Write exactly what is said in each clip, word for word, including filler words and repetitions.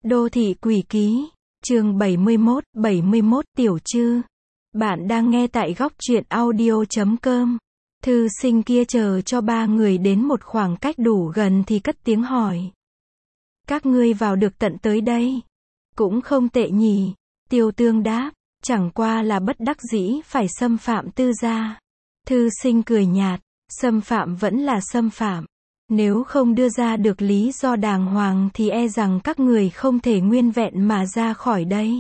Đô thị quỷ ký, chương bảy mươi mốt, bảy mươi mốt Tiểu Trư. Bạn đang nghe tại góc truyện audio chấm com. Thư sinh kia chờ cho ba người đến một khoảng cách đủ gần thì cất tiếng hỏi. Các ngươi vào được tận tới đây. Cũng không tệ nhỉ. Tiêu Tương đáp, chẳng qua là bất đắc dĩ phải xâm phạm tư gia. Thư sinh cười nhạt, xâm phạm vẫn là xâm phạm. Nếu không đưa ra được lý do đàng hoàng thì e rằng các người không thể nguyên vẹn mà ra khỏi đây.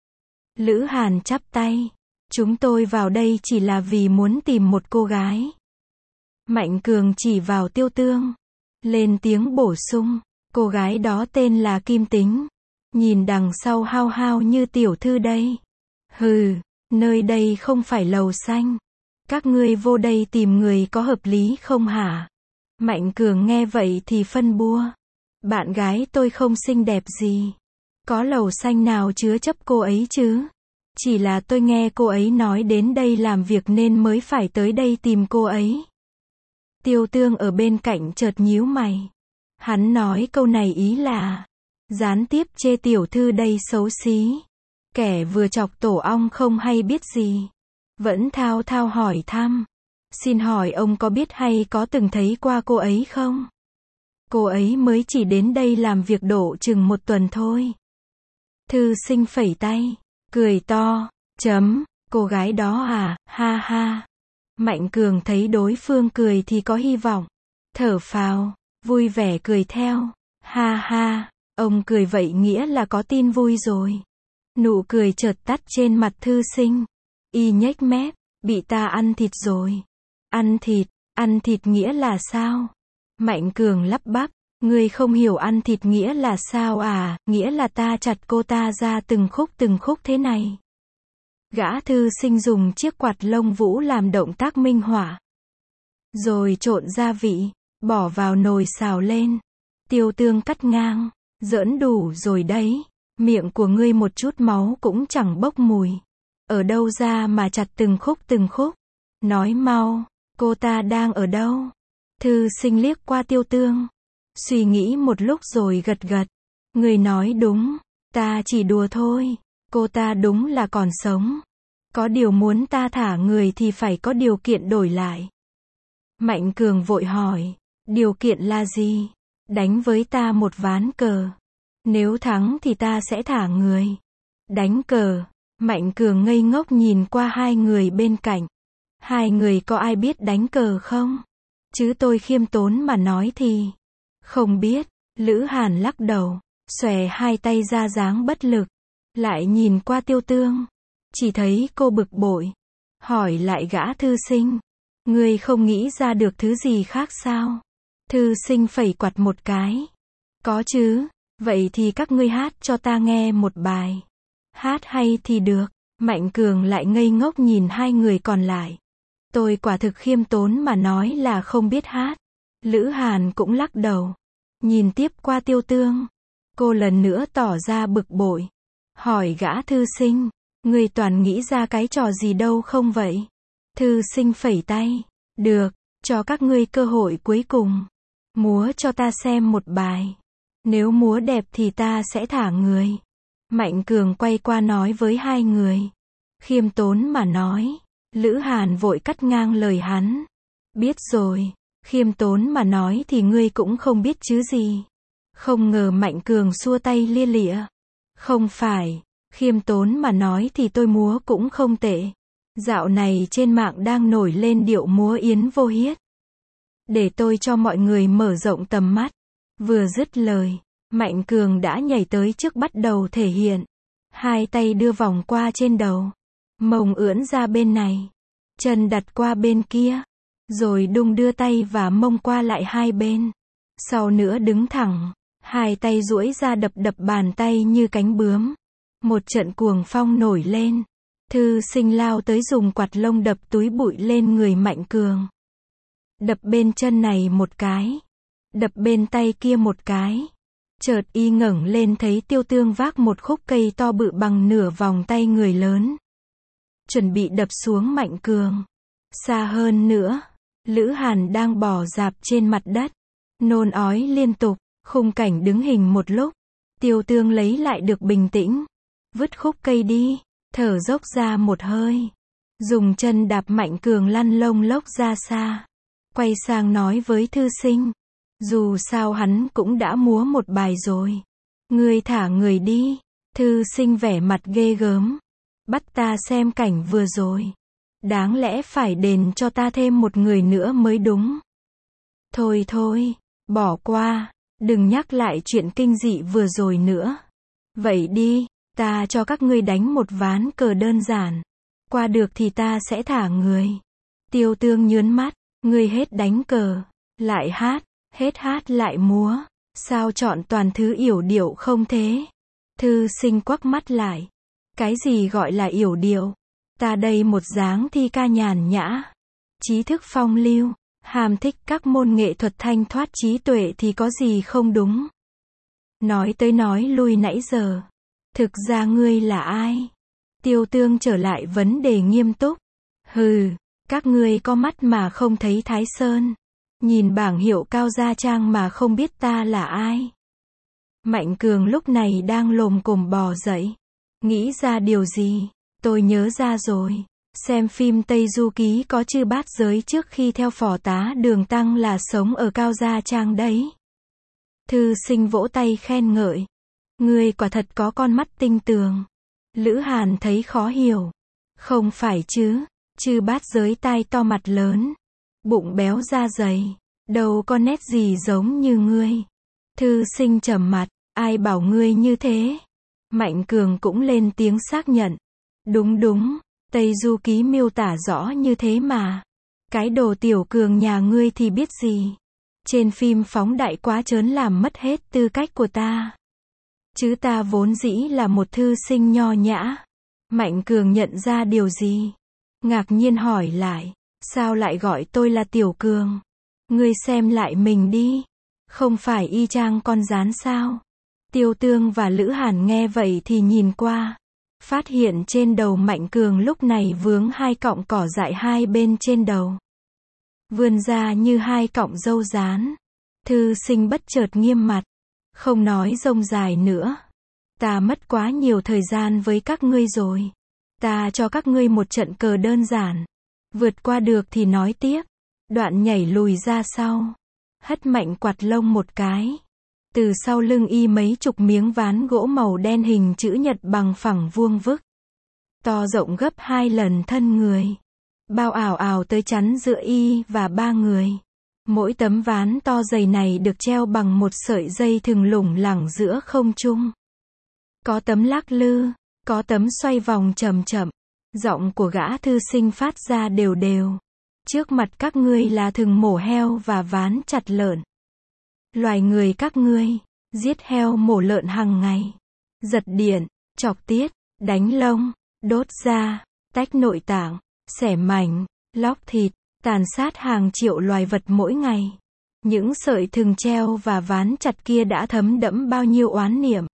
Lữ Hàn chắp tay. Chúng tôi vào đây chỉ là vì muốn tìm một cô gái. Mạnh Cường chỉ vào Tiêu Tương. Lên tiếng bổ sung. Cô gái đó tên là Kim Tính. Nhìn đằng sau hao hao như tiểu thư đây. Hừ, nơi đây không phải lầu xanh. Các ngươi vô đây tìm người có hợp lý không hả? Mạnh Cường nghe vậy thì phân bua. Bạn gái tôi không xinh đẹp gì. Có lầu xanh nào chứa chấp cô ấy chứ? Chỉ là tôi nghe cô ấy nói đến đây làm việc nên mới phải tới đây tìm cô ấy. Tiêu Tương ở bên cạnh chợt nhíu mày. Hắn nói câu này ý là gián tiếp chê tiểu thư đây xấu xí. Kẻ vừa chọc tổ ong không hay biết gì. Vẫn thao thao hỏi thăm. Xin hỏi ông có biết hay có từng thấy qua cô ấy không? Cô ấy mới chỉ đến đây làm việc độ chừng một tuần thôi. Thư sinh phẩy tay, cười to, chấm, cô gái đó à, ha ha. Mạnh Cường thấy đối phương cười thì có hy vọng. Thở phào, vui vẻ cười theo, ha ha, ông cười vậy nghĩa là có tin vui rồi. Nụ cười chợt tắt trên mặt thư sinh. Y nhếch mép, bị ta ăn thịt rồi. Ăn thịt, ăn thịt nghĩa là sao? Mạnh Cường lắp bắp, ngươi không hiểu ăn thịt nghĩa là sao à, nghĩa là ta chặt cô ta ra từng khúc từng khúc thế này. Gã thư sinh dùng chiếc quạt lông vũ làm động tác minh họa. Rồi trộn gia vị, bỏ vào nồi xào lên. Tiêu Tương cắt ngang, giỡn đủ rồi đấy, miệng của ngươi một chút máu cũng chẳng bốc mùi. Ở đâu ra mà chặt từng khúc từng khúc? Nói mau. Cô ta đang ở đâu? Thư sinh liếc qua Tiêu Tương. Suy nghĩ một lúc rồi gật gật. Người nói đúng. Ta chỉ đùa thôi. Cô ta đúng là còn sống. Có điều muốn ta thả người thì phải có điều kiện đổi lại. Mạnh Cường vội hỏi. Điều kiện là gì? Đánh với ta một ván cờ. Nếu thắng thì ta sẽ thả người. Đánh cờ. Mạnh Cường ngây ngốc nhìn qua hai người bên cạnh. Hai người có ai biết đánh cờ không? Chứ tôi khiêm tốn mà nói thì không biết. Lữ Hàn lắc đầu, xòe hai tay ra dáng bất lực. Lại nhìn qua Tiêu Tương. Chỉ thấy cô bực bội. Hỏi lại gã thư sinh. Ngươi không nghĩ ra được thứ gì khác sao? Thư sinh phẩy quạt một cái. Có chứ. Vậy thì các ngươi hát cho ta nghe một bài. Hát hay thì được. Mạnh Cường lại ngây ngốc nhìn hai người còn lại. Tôi quả thực khiêm tốn mà nói là không biết hát. Lữ Hàn cũng lắc đầu. Nhìn tiếp qua Tiêu Tương. Cô lần nữa tỏ ra bực bội. Hỏi gã thư sinh. Người toàn nghĩ ra cái trò gì đâu không vậy? Thư sinh phẩy tay. Được, cho các ngươi cơ hội cuối cùng. Múa cho ta xem một bài. Nếu múa đẹp thì ta sẽ thả người. Mạnh Cường quay qua nói với hai người. Khiêm tốn mà nói. Lữ Hàn vội cắt ngang lời hắn. Biết rồi, khiêm tốn mà nói thì ngươi cũng không biết chứ gì. Không ngờ Mạnh Cường xua tay lia lịa. Không phải, khiêm tốn mà nói thì tôi múa cũng không tệ. Dạo này trên mạng đang nổi lên điệu múa Yến Vô Hiết. Để tôi cho mọi người mở rộng tầm mắt. Vừa dứt lời, Mạnh Cường đã nhảy tới trước bắt đầu thể hiện. Hai tay đưa vòng qua trên đầu. Mông ưỡn ra bên này. Chân đặt qua bên kia. Rồi đung đưa tay và mông qua lại hai bên. Sau nữa đứng thẳng. Hai tay duỗi ra đập đập bàn tay như cánh bướm. Một trận cuồng phong nổi lên. Thư sinh lao tới dùng quạt lông đập túi bụi lên người Mạnh Cường. Đập bên chân này một cái. Đập bên tay kia một cái. Chợt y ngẩng lên thấy Tiêu Tương vác một khúc cây to bự bằng nửa vòng tay người lớn. Chuẩn bị đập xuống Mạnh Cường. Xa hơn nữa, Lữ Hàn đang bò rạp trên mặt đất. Nôn ói liên tục, khung cảnh đứng hình một lúc. Tiêu Tương lấy lại được bình tĩnh. Vứt khúc cây đi. Thở dốc ra một hơi. Dùng chân đạp Mạnh Cường lăn lông lốc ra xa. Quay sang nói với thư sinh. Dù sao hắn cũng đã múa một bài rồi. Ngươi thả người đi. Thư sinh vẻ mặt ghê gớm. Bắt ta xem cảnh vừa rồi. Đáng lẽ phải đền cho ta thêm một người nữa mới đúng. Thôi thôi, bỏ qua. Đừng nhắc lại chuyện kinh dị vừa rồi nữa. Vậy đi, ta cho các ngươi đánh một ván cờ đơn giản. Qua được thì ta sẽ thả người. Tiêu Tương nhớn mắt. Ngươi hết đánh cờ, lại hát, hết hát lại múa. Sao chọn toàn thứ yểu điệu không thế? Thư sinh quắc mắt lại. Cái gì gọi là yểu điệu? Ta đây một dáng thi ca nhàn nhã. Trí thức phong lưu. Hàm thích các môn nghệ thuật thanh thoát trí tuệ thì có gì không đúng? Nói tới nói lui nãy giờ. Thực ra ngươi là ai? Tiêu Tương trở lại vấn đề nghiêm túc. Hừ, các ngươi có mắt mà không thấy Thái Sơn. Nhìn bảng hiệu Cao Gia Trang mà không biết ta là ai. Mạnh Cường lúc này đang lồm cồm bò dậy. Nghĩ ra điều gì? Tôi nhớ ra rồi. Xem phim Tây Du Ký có chư bát giới trước khi theo phò tá Đường Tăng là sống ở Cao Gia Trang đấy. Thư sinh vỗ tay khen ngợi. Ngươi quả thật có con mắt tinh tường. Lữ Hàn thấy khó hiểu. Không phải chứ, chư bát giới tai to mặt lớn. Bụng béo da dày. Đâu có nét gì giống như ngươi. Thư sinh trầm mặt. Ai bảo ngươi như thế? Mạnh Cường cũng lên tiếng xác nhận. Đúng đúng. Tây Du Ký miêu tả rõ như thế mà. Cái đồ Tiểu Cường nhà ngươi thì biết gì. Trên phim phóng đại quá trớn làm mất hết tư cách của ta. Chứ ta vốn dĩ là một thư sinh nho nhã. Mạnh Cường nhận ra điều gì? Ngạc nhiên hỏi lại. Sao lại gọi tôi là Tiểu Cường? Ngươi xem lại mình đi. Không phải y chang con rán sao? Tiêu Tương và Lữ Hàn nghe vậy thì nhìn qua. Phát hiện trên đầu Mạnh Cường lúc này vướng hai cọng cỏ dại hai bên trên đầu. Vươn ra như hai cọng râu rán. Thư sinh bất chợt nghiêm mặt. Không nói rông dài nữa. Ta mất quá nhiều thời gian với các ngươi rồi. Ta cho các ngươi một trận cờ đơn giản. Vượt qua được thì nói tiếp. Đoạn nhảy lùi ra sau. Hất mạnh quạt lông một cái. Từ sau lưng y mấy chục miếng ván gỗ màu đen hình chữ nhật bằng phẳng vuông vức. To rộng gấp hai lần thân người. Bao ảo ảo tới chắn giữa y và ba người. Mỗi tấm ván to dày này được treo bằng một sợi dây thừng lủng lẳng giữa không trung. Có tấm lắc lư, có tấm xoay vòng chậm chậm. Giọng của gã thư sinh phát ra đều đều. Trước mặt các ngươi là thừng mổ heo và ván chặt lợn. Loài người các ngươi, giết heo mổ lợn hàng ngày. Giật điện, chọc tiết, đánh lông, đốt da, tách nội tạng, xẻ mảnh, lóc thịt, tàn sát hàng triệu loài vật mỗi ngày. Những sợi thừng treo và ván chặt kia đã thấm đẫm bao nhiêu oán niệm.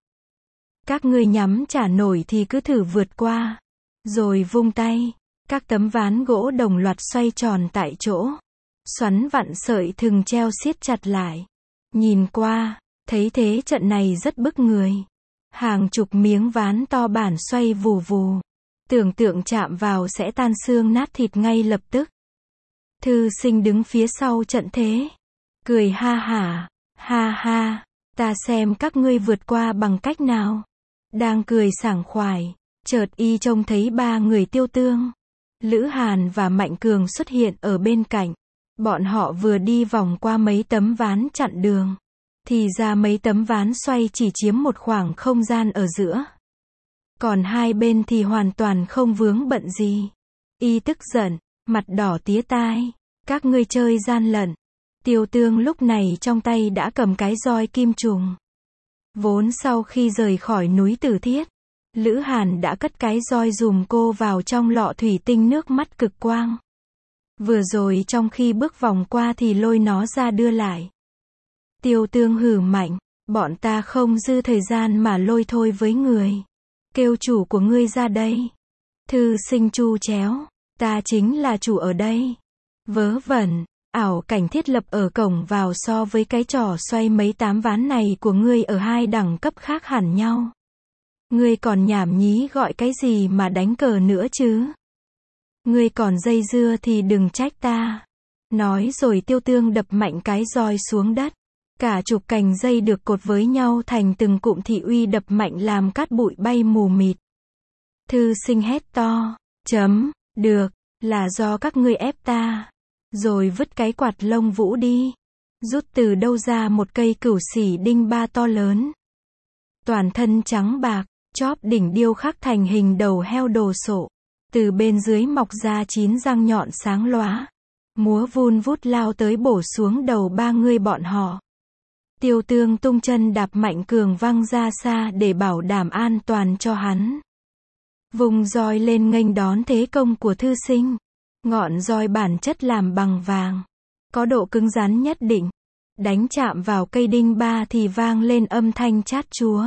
Các ngươi nhắm trả nổi thì cứ thử vượt qua. Rồi vung tay, các tấm ván gỗ đồng loạt xoay tròn tại chỗ. Xoắn vặn sợi thừng treo siết chặt lại. Nhìn qua, thấy thế trận này rất bức người. Hàng chục miếng ván to bản xoay vù vù. Tưởng tượng chạm vào sẽ tan xương nát thịt ngay lập tức. Thư sinh đứng phía sau trận thế. Cười ha hả, ha ha, ta xem các ngươi vượt qua bằng cách nào. Đang cười sảng khoái, chợt y trông thấy ba người Tiêu Tương, Lữ Hàn và Mạnh Cường xuất hiện ở bên cạnh. Bọn họ vừa đi vòng qua mấy tấm ván chặn đường. Thì ra mấy tấm ván xoay chỉ chiếm một khoảng không gian ở giữa. Còn hai bên thì hoàn toàn không vướng bận gì. Y tức giận, mặt đỏ tía tai. Các ngươi chơi gian lận. Tiêu Tương lúc này trong tay đã cầm cái roi kim trùng. Vốn sau khi rời khỏi núi Tử Thiết, Lữ Hàn đã cất cái roi dùm cô vào trong lọ thủy tinh nước mắt cực quang. Vừa rồi trong khi bước vòng qua thì lôi nó ra đưa lại. Tiêu Tương hừ mạnh, bọn ta không dư thời gian mà lôi thôi với người. Kêu chủ của ngươi ra đây. Thư sinh chu chéo, ta chính là chủ ở đây. Vớ vẩn, Ảo cảnh thiết lập ở cổng vào so với cái trò xoay mấy tám ván này của ngươi ở hai đẳng cấp khác hẳn nhau. Ngươi còn nhảm nhí gọi cái gì mà đánh cờ nữa chứ? Ngươi còn dây dưa thì đừng trách ta. Nói rồi Tiêu Tương đập mạnh cái roi xuống đất. Cả chục cành dây được cột với nhau thành từng cụm thị uy đập mạnh làm cát bụi bay mù mịt. Thư Sinh hét to, chấm, được, là do các ngươi ép ta. Rồi vứt cái quạt lông vũ đi. Rút từ đâu ra một cây cửu xỉ đinh ba to lớn. Toàn thân trắng bạc, chóp đỉnh điêu khắc thành hình đầu heo đồ sộ. Từ bên dưới mọc ra chín răng nhọn sáng lóa. Múa vun vút lao tới bổ xuống đầu ba người bọn họ. Tiêu Tương tung chân đạp mạnh cường văng ra xa để bảo đảm an toàn cho hắn. Vùng roi lên nghênh đón thế công của Thư Sinh. Ngọn roi bản chất làm bằng vàng. Có độ cứng rắn nhất định. Đánh chạm vào cây đinh ba thì vang lên âm thanh chát chúa.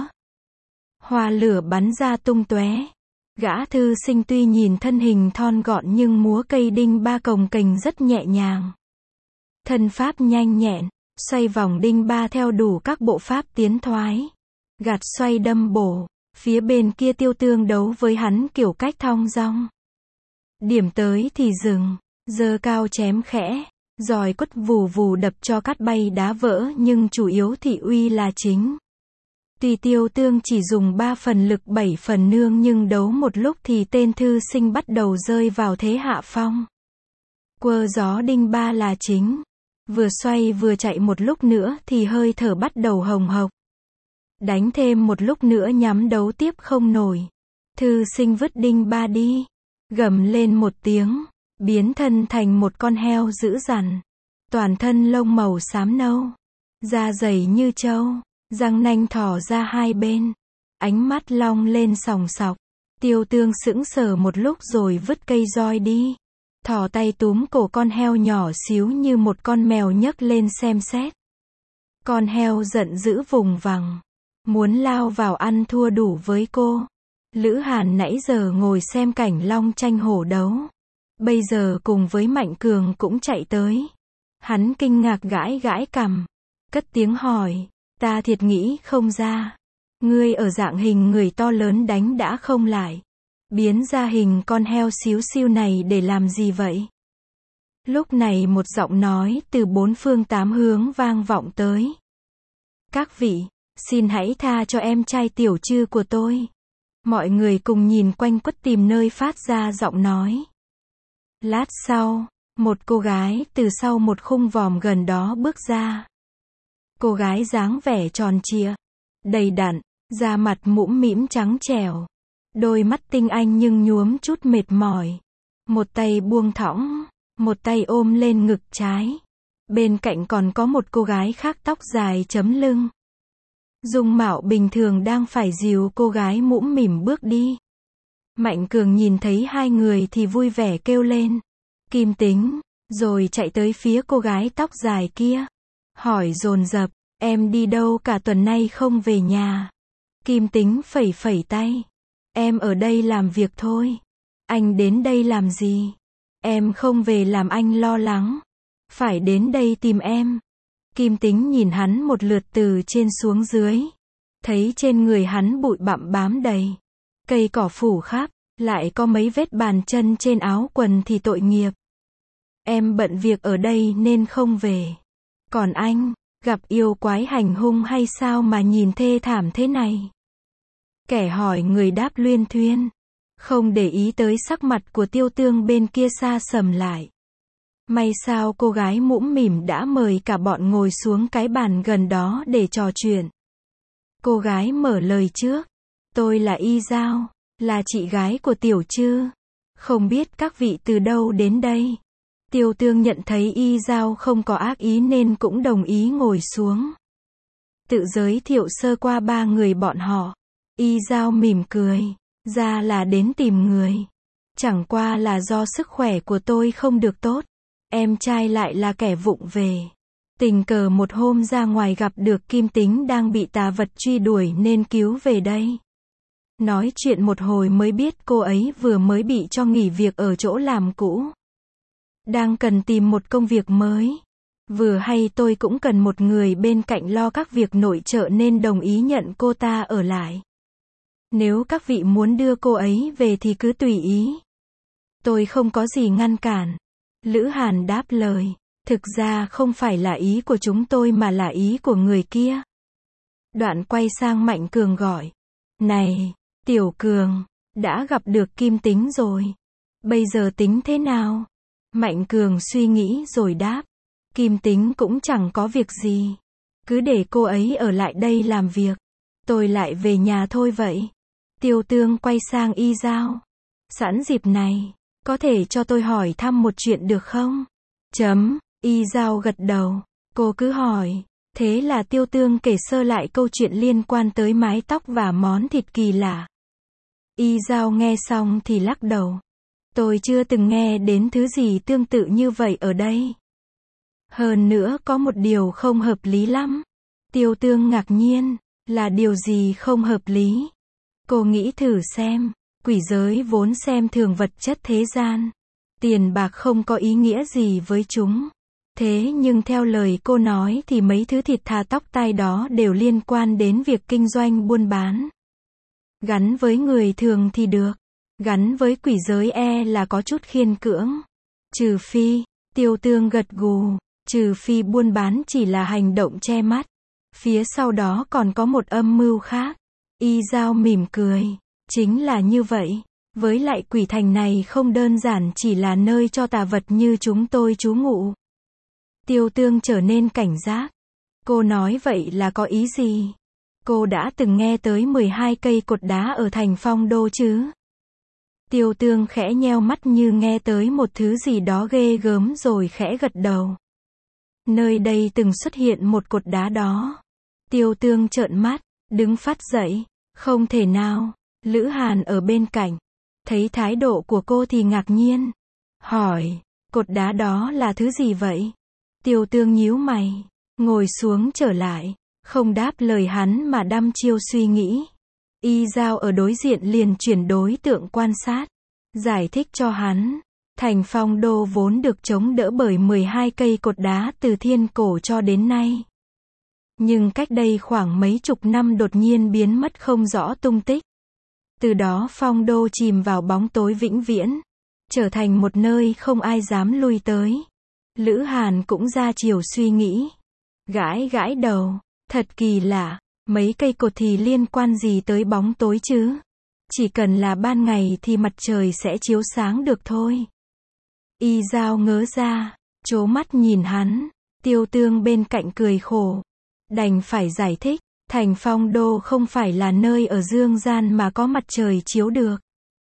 Hoa lửa bắn ra tung tóe. Gã Thư Sinh tuy nhìn thân hình thon gọn nhưng múa cây đinh ba cồng kềnh rất nhẹ nhàng. Thân pháp nhanh nhẹn, xoay vòng đinh ba theo đủ các bộ pháp tiến thoái. Gạt xoay đâm bổ, phía bên kia Tiêu Tương đấu với hắn kiểu cách thong dong. Điểm tới thì dừng, giơ cao chém khẽ, roi quất vù vù đập cho cát bay đá vỡ nhưng chủ yếu thị uy là chính. Tuy Tiêu Tương chỉ dùng ba phần lực bảy phần nương nhưng đấu một lúc thì tên Thư Sinh bắt đầu rơi vào thế hạ phong. Quơ gió đinh ba là chính. Vừa xoay vừa chạy một lúc nữa thì hơi thở bắt đầu hồng hộc. Đánh thêm một lúc nữa nhắm đấu tiếp không nổi. Thư Sinh vứt đinh ba đi. Gầm lên một tiếng. Biến thân thành một con heo dữ dằn. Toàn thân lông màu xám nâu. Da dày như trâu. Răng nanh thò ra hai bên. Ánh mắt long lên sòng sọc. Tiêu Tương sững sờ một lúc rồi vứt cây roi đi. Thò tay túm cổ con heo nhỏ xíu như một con mèo nhấc lên xem xét. Con heo giận dữ vùng vằng. Muốn lao vào ăn thua đủ với cô. Lữ Hàn nãy giờ ngồi xem cảnh long tranh hổ đấu. Bây giờ cùng với Mạnh Cường cũng chạy tới. Hắn kinh ngạc gãi gãi cằm. Cất tiếng hỏi. Ta thiệt nghĩ không ra. Ngươi ở dạng hình người to lớn đánh đã không lại. Biến ra hình con heo xíu xiu này để làm gì vậy? Lúc này một giọng nói từ bốn phương tám hướng vang vọng tới. Các vị, xin hãy tha cho em trai Tiểu Trư của tôi. Mọi người cùng nhìn quanh quất tìm nơi phát ra giọng nói. Lát sau, một cô gái từ sau một khung vòm gần đó bước ra. Cô gái dáng vẻ tròn trịa, đầy đặn, da mặt mũm mĩm trắng trẻo. Đôi mắt tinh anh nhưng nhuốm chút mệt mỏi. Một tay buông thõng, một tay ôm lên ngực trái. Bên cạnh còn có một cô gái khác tóc dài chấm lưng. Dung mạo bình thường đang phải dìu cô gái mũm mỉm bước đi. Mạnh Cường nhìn thấy hai người thì vui vẻ kêu lên. Kim Tính, rồi chạy tới phía cô gái tóc dài kia. Hỏi dồn dập, em đi đâu cả tuần nay không về nhà? Kim Tính phẩy phẩy tay. Em ở đây làm việc thôi. Anh đến đây làm gì? Em không về làm anh lo lắng. Phải đến đây tìm em. Kim Tính nhìn hắn một lượt từ trên xuống dưới. Thấy trên người hắn bụi bặm bám đầy. Cây cỏ phủ khắp, lại có mấy vết bàn chân trên áo quần thì tội nghiệp. Em bận việc ở đây nên không về. Còn anh, gặp yêu quái hành hung hay sao mà nhìn thê thảm thế này? Kẻ hỏi người đáp luyên thuyên. Không để ý tới sắc mặt của Tiêu Tương bên kia xa sầm lại. May sao cô gái mũm mỉm đã mời cả bọn ngồi xuống cái bàn gần đó để trò chuyện. Cô gái mở lời trước. Tôi là Y Giao, là chị gái của Tiểu Trư. Không biết các vị từ đâu đến đây. Tiêu Tương nhận thấy Y Giao không có ác ý nên cũng đồng ý ngồi xuống. Tự giới thiệu sơ qua ba người bọn họ. Y Giao mỉm cười. Ra là đến tìm người. Chẳng qua là do sức khỏe của tôi không được tốt. Em trai lại là kẻ vụng về. Tình cờ một hôm ra ngoài gặp được Kim Tính đang bị tà vật truy đuổi nên cứu về đây. Nói chuyện một hồi mới biết cô ấy vừa mới bị cho nghỉ việc ở chỗ làm cũ. đang cần tìm một công việc mới. Vừa hay tôi cũng cần một người bên cạnh lo các việc nội trợ nên đồng ý nhận cô ta ở lại. Nếu các vị muốn đưa cô ấy về thì cứ tùy ý. Tôi không có gì ngăn cản. Lữ Hàn đáp lời. Thực ra không phải là ý của chúng tôi mà là ý của người kia. Đoạn quay sang Mạnh Cường gọi. Này, Tiểu Cường, đã gặp được Kim Tính rồi. Bây giờ tính thế nào? Mạnh Cường suy nghĩ rồi đáp. Kim Tính cũng chẳng có việc gì. Cứ để cô ấy ở lại đây làm việc. Tôi lại về nhà thôi vậy. Tiêu Tương quay sang Y Giao. Sẵn dịp này, có thể cho tôi hỏi thăm một chuyện được không? Chấm, Y Giao gật đầu. Cô cứ hỏi. Thế là Tiêu Tương kể sơ lại câu chuyện liên quan tới mái tóc và món thịt kỳ lạ. Y Giao nghe xong thì lắc đầu. Tôi chưa từng nghe đến thứ gì tương tự như vậy ở đây. Hơn nữa có một điều không hợp lý lắm. Tiêu Tương ngạc nhiên. Là điều gì không hợp lý? Cô nghĩ thử xem. Quỷ giới vốn xem thường vật chất thế gian. Tiền bạc không có ý nghĩa gì với chúng. Thế nhưng theo lời cô nói thì mấy thứ thịt thà tóc tai đó đều liên quan đến việc kinh doanh buôn bán. Gắn với người thường thì được. Gắn với quỷ giới e là có chút khiên cưỡng. Trừ phi, Tiêu Tương gật gù, trừ phi buôn bán chỉ là hành động che mắt. Phía sau đó còn có một âm mưu khác. Y Giao mỉm cười. Chính là như vậy. Với lại quỷ thành này không đơn giản chỉ là nơi cho tà vật như chúng tôi trú ngụ. Tiêu Tương trở nên cảnh giác. Cô nói vậy là có ý gì? Cô đã từng nghe tới mười hai cây cột đá ở thành Phong Đô chứ? Tiêu Tương khẽ nheo mắt như nghe tới một thứ gì đó ghê gớm rồi khẽ gật đầu. Nơi đây từng xuất hiện một cột đá đó. Tiêu Tương trợn mắt, đứng phát dậy. Không thể nào. Lữ Hàn ở bên cạnh. Thấy thái độ của cô thì ngạc nhiên. Hỏi, cột đá đó là thứ gì vậy? Tiêu Tương nhíu mày. Ngồi xuống trở lại. Không đáp lời hắn mà đăm chiêu suy nghĩ. Y Giao ở đối diện liền chuyển đối tượng quan sát. Giải thích cho hắn. Thành Phong Đô vốn được chống đỡ bởi mười hai cây cột đá từ thiên cổ cho đến nay. Nhưng cách đây khoảng mấy chục năm đột nhiên biến mất không rõ tung tích. Từ đó Phong Đô chìm vào bóng tối vĩnh viễn. Trở thành một nơi không ai dám lui tới. Lữ Hàn cũng ra chiều suy nghĩ. Gãi gãi đầu. Thật kỳ lạ. Mấy cây cột thì liên quan gì tới bóng tối chứ? Chỉ cần là ban ngày thì mặt trời sẽ chiếu sáng được thôi. Y Giao ngớ ra. Trố mắt nhìn hắn. Tiêu Tương bên cạnh cười khổ. Đành phải giải thích. Thành Phong Đô không phải là nơi ở dương gian mà có mặt trời chiếu được.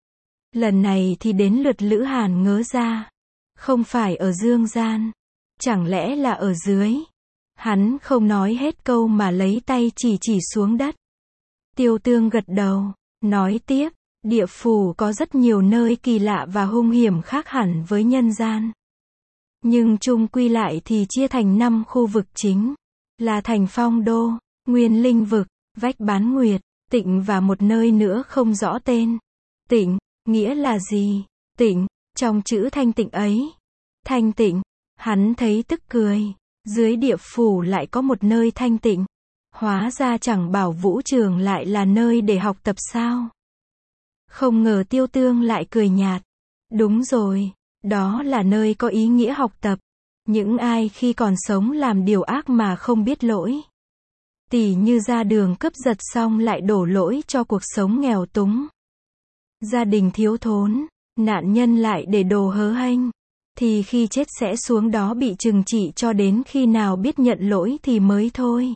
Lần này thì đến lượt Lữ Hàn ngớ ra. Không phải ở dương gian. Chẳng lẽ là ở dưới? Hắn không nói hết câu mà lấy tay chỉ chỉ xuống đất. Tiêu Tương gật đầu. Nói tiếp. Địa phủ có rất nhiều nơi kỳ lạ và hung hiểm khác hẳn với nhân gian. Nhưng chung quy lại thì chia thành năm khu vực chính. Là Thành Phong Đô, Nguyên Linh Vực, Vách Bán Nguyệt, Tịnh và một nơi nữa không rõ tên. Tịnh, nghĩa là gì? Tịnh, trong chữ thanh tịnh ấy. Thanh tịnh, hắn thấy tức cười. Dưới địa phủ lại có một nơi thanh tịnh. Hóa ra chẳng bảo vũ trường lại là nơi để học tập sao? Không ngờ Tiêu Tương lại cười nhạt. Đúng rồi, đó là nơi có ý nghĩa học tập. Những ai khi còn sống làm điều ác mà không biết lỗi. Tỉ như ra đường cướp giật xong lại đổ lỗi cho cuộc sống nghèo túng. Gia đình thiếu thốn, nạn nhân lại để đồ hớ hênh. Thì khi chết sẽ xuống đó bị trừng trị cho đến khi nào biết nhận lỗi thì mới thôi.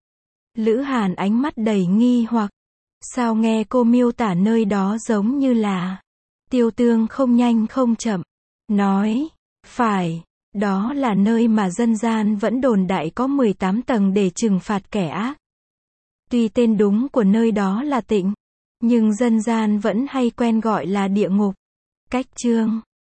Lữ Hàn ánh mắt đầy nghi hoặc. Sao nghe cô miêu tả nơi đó giống như là... Tiêu Tương không nhanh không chậm. Nói, phải, đó là nơi mà dân gian vẫn đồn đại có mười tám tầng để trừng phạt kẻ ác. Tuy tên đúng của nơi đó là Tịnh, nhưng dân gian vẫn hay quen gọi là địa ngục. Cách chương